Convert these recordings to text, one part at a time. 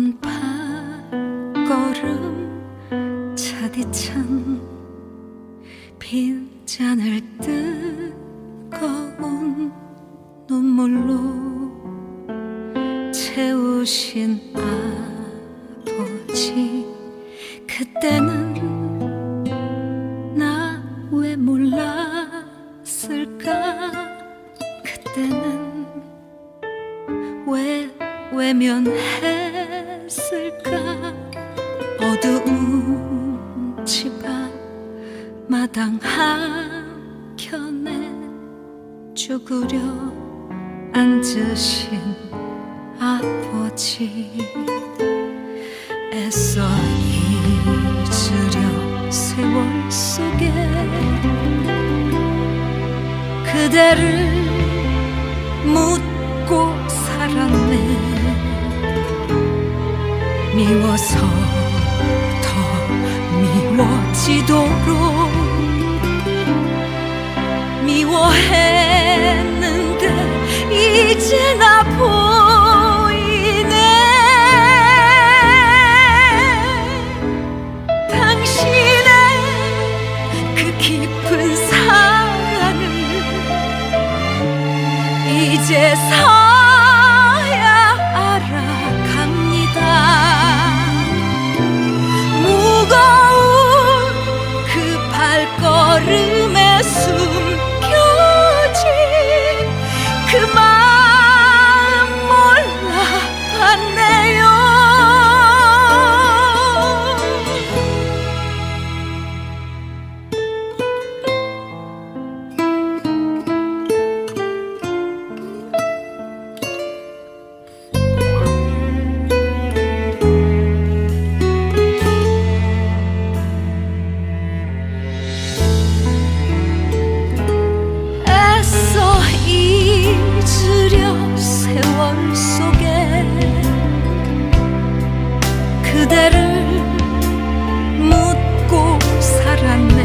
한 발걸음 차디찬 빈잔을 뜨거운 눈물로 채우신 아버지, 그때는 나 왜 몰랐을까? 그때는 왜 외면했을까? 어두운 집 앞 마당 한켠에 쭈그려 앉으신 아버지, 애써 잊으려 세월 속에 그대를 묻고 살았네. 미워서 더 미워지도록 미워했는데 이제 나 보이네. 당신의 그 깊은 사랑을 이제서야 알아갑니다. 무거운 그 발걸음에 숨겨진 그 마음 몰라봤네요. 잊으려 세월 속에 그대를 묻고 살았네.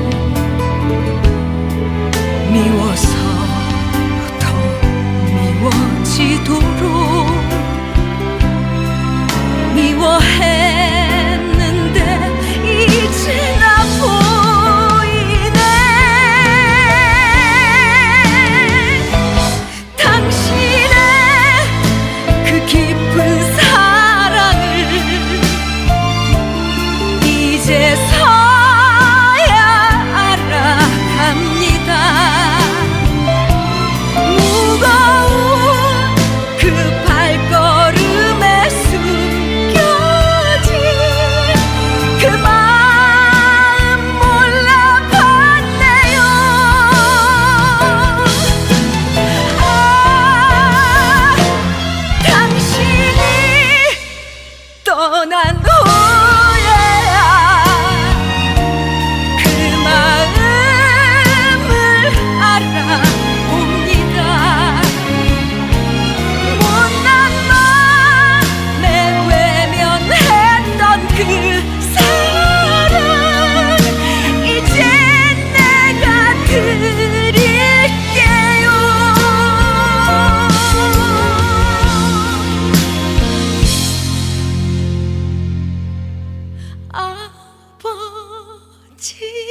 미워서 더 미워지도록 미워했는데 이제 나 보이네. 당신의 그 깊은 사랑을 이제서야 알아갑니다. 무거운 그 발걸음에 숨겨진 그 마음 몰라봤네요. 당신이 떠난 후에야 그 마음을 알아봅니다. 못난 맘에 외면했던 그 사랑 이제 내가 드릴게요. 아버지.